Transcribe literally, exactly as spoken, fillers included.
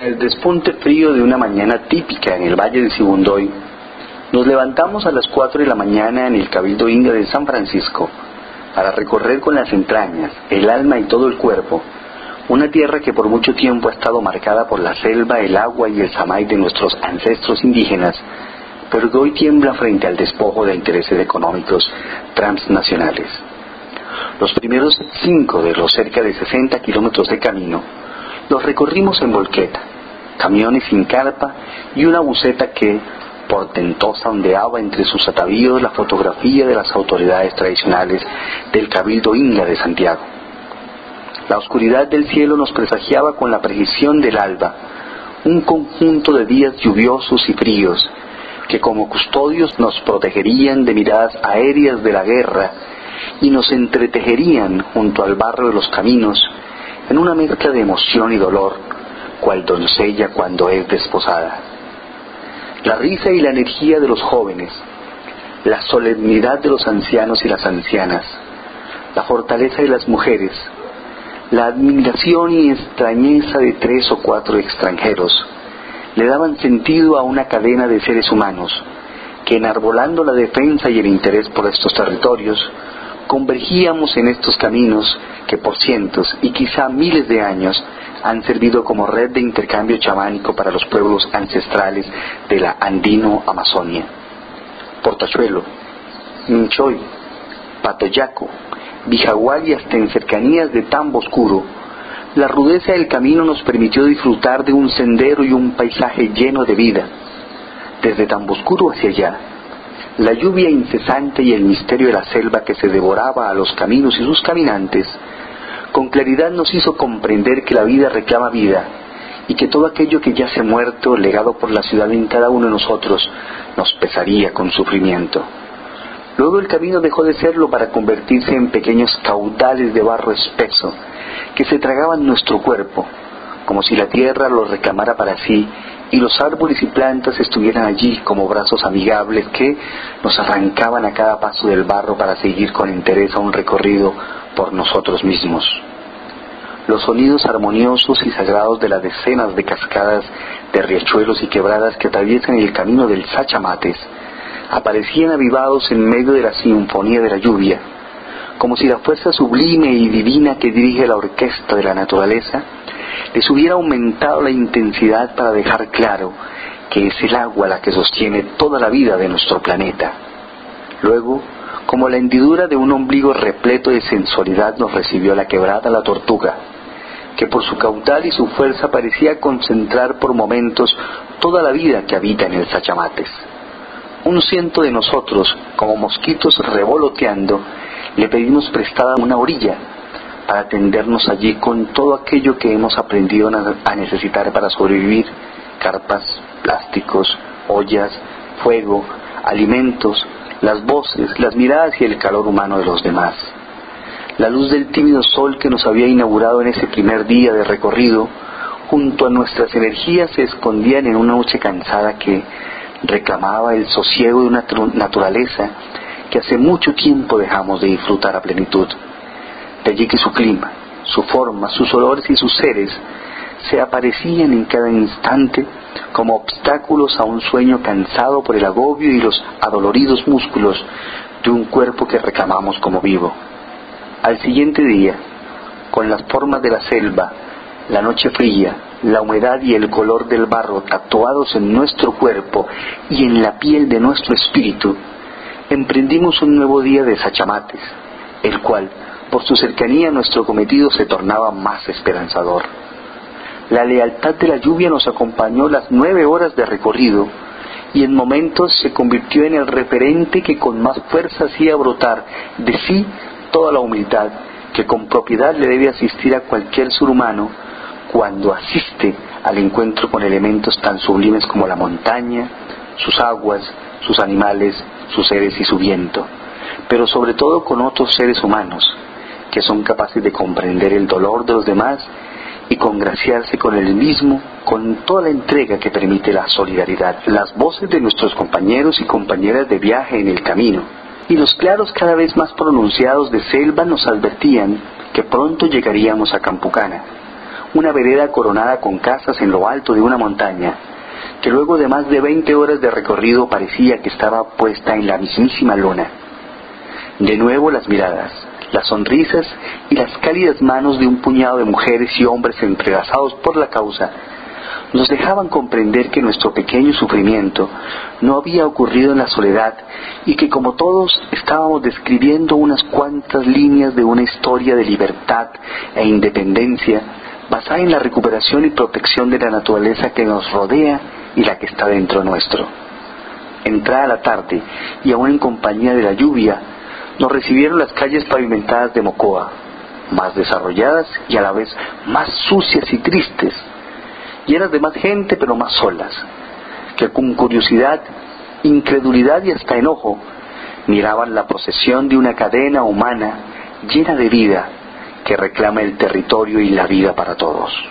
El despunte frío de una mañana típica en el Valle de Sibundoy, nos levantamos a las cuatro de la mañana en el Cabildo Inga de San Francisco para recorrer con las entrañas, el alma y todo el cuerpo una tierra que por mucho tiempo ha estado marcada por la selva, el agua y el samay de nuestros ancestros indígenas, pero que hoy tiembla frente al despojo de intereses económicos transnacionales. Los primeros cinco de los cerca de sesenta kilómetros de camino los recorrimos en volqueta, camiones sin carpa y una buseta que, portentosa, ondeaba entre sus atavíos la fotografía de las autoridades tradicionales del Cabildo Inga de Santiago. La oscuridad del cielo nos presagiaba con la precisión del alba un conjunto de días lluviosos y fríos que como custodios nos protegerían de miradas aéreas de la guerra y nos entretejerían junto al barro de los caminos en una mezcla de emoción y dolor, cual doncella cuando es desposada. La risa y la energía de los jóvenes, la solemnidad de los ancianos y las ancianas, la fortaleza de las mujeres, la admiración y extrañeza de tres o cuatro extranjeros le daban sentido a una cadena de seres humanos que, enarbolando la defensa y el interés por estos territorios, convergíamos en estos caminos que por cientos y quizá miles de años han servido como red de intercambio chamánico para los pueblos ancestrales de la andino-Amazonia. Portachuelo, Minchoy, Patoyaco, Vijagual y hasta en cercanías de Tambo Oscuro, la rudeza del camino nos permitió disfrutar de un sendero y un paisaje lleno de vida. Desde Tambo Oscuro hacia allá, la lluvia incesante y el misterio de la selva que se devoraba a los caminos y sus caminantes, con claridad nos hizo comprender que la vida reclama vida y que todo aquello que yace muerto, legado por la ciudad en cada uno de nosotros, nos pesaría con sufrimiento. Luego el camino dejó de serlo para convertirse en pequeños caudales de barro espeso que se tragaban nuestro cuerpo, como si la tierra lo reclamara para sí y los árboles y plantas estuvieran allí como brazos amigables que nos arrancaban a cada paso del barro para seguir con interés a un recorrido por nosotros mismos. Los sonidos armoniosos y sagrados de las decenas de cascadas de riachuelos y quebradas que atraviesan el camino del Sachamates aparecían avivados en medio de la sinfonía de la lluvia, como si la fuerza sublime y divina que dirige la orquesta de la naturaleza les hubiera aumentado la intensidad para dejar claro que es el agua la que sostiene toda la vida de nuestro planeta. Luego, como la hendidura de un ombligo repleto de sensualidad, nos recibió la quebrada La Tortuga, que por su caudal y su fuerza parecía concentrar por momentos toda la vida que habita en el Sachamates. Un ciento de nosotros, como mosquitos revoloteando, le pedimos prestada una orilla para tendernos allí con todo aquello que hemos aprendido a necesitar para sobrevivir: carpas, plásticos, ollas, fuego, alimentos, las voces, las miradas y el calor humano de los demás. La luz del tímido sol que nos había inaugurado en ese primer día de recorrido, junto a nuestras energías, se escondían en una noche cansada que reclamaba el sosiego de una naturaleza que hace mucho tiempo dejamos de disfrutar a plenitud. De allí que su clima, su forma, sus olores y sus seres se aparecían en cada instante como obstáculos a un sueño cansado por el agobio y los adoloridos músculos de un cuerpo que reclamamos como vivo. Al siguiente día, con las formas de la selva, la noche fría, la humedad y el color del barro tatuados en nuestro cuerpo y en la piel de nuestro espíritu, emprendimos un nuevo día de Sachamates, el cual, por su cercanía a nuestro cometido, se tornaba más esperanzador. La lealtad de la lluvia nos acompañó las nueve horas de recorrido y en momentos se convirtió en el referente que con más fuerza hacía brotar de sí toda la humildad que con propiedad le debe asistir a cualquier ser humano cuando asiste al encuentro con elementos tan sublimes como la montaña, sus aguas, sus animales, sus seres y su viento, pero sobre todo con otros seres humanos que son capaces de comprender el dolor de los demás y congraciarse con el mismo con toda la entrega que permite la solidaridad. Las voces de nuestros compañeros y compañeras de viaje en el camino y los claros cada vez más pronunciados de selva nos advertían que pronto llegaríamos a Campucana, una vereda coronada con casas en lo alto de una montaña, que luego de más de veinte horas de recorrido parecía que estaba puesta en la mismísima luna. De nuevo las miradas, las sonrisas y las cálidas manos de un puñado de mujeres y hombres entrelazados por la causa nos dejaban comprender que nuestro pequeño sufrimiento no había ocurrido en la soledad y que, como todos, estábamos describiendo unas cuantas líneas de una historia de libertad e independencia basada en la recuperación y protección de la naturaleza que nos rodea y la que está dentro nuestro. Entrada la tarde, y aún en compañía de la lluvia, nos recibieron las calles pavimentadas de Mocoa, más desarrolladas y a la vez más sucias y tristes, llenas de más gente pero más solas, que con curiosidad, incredulidad y hasta enojo miraban la procesión de una cadena humana llena de vida que reclama el territorio y la vida para todos.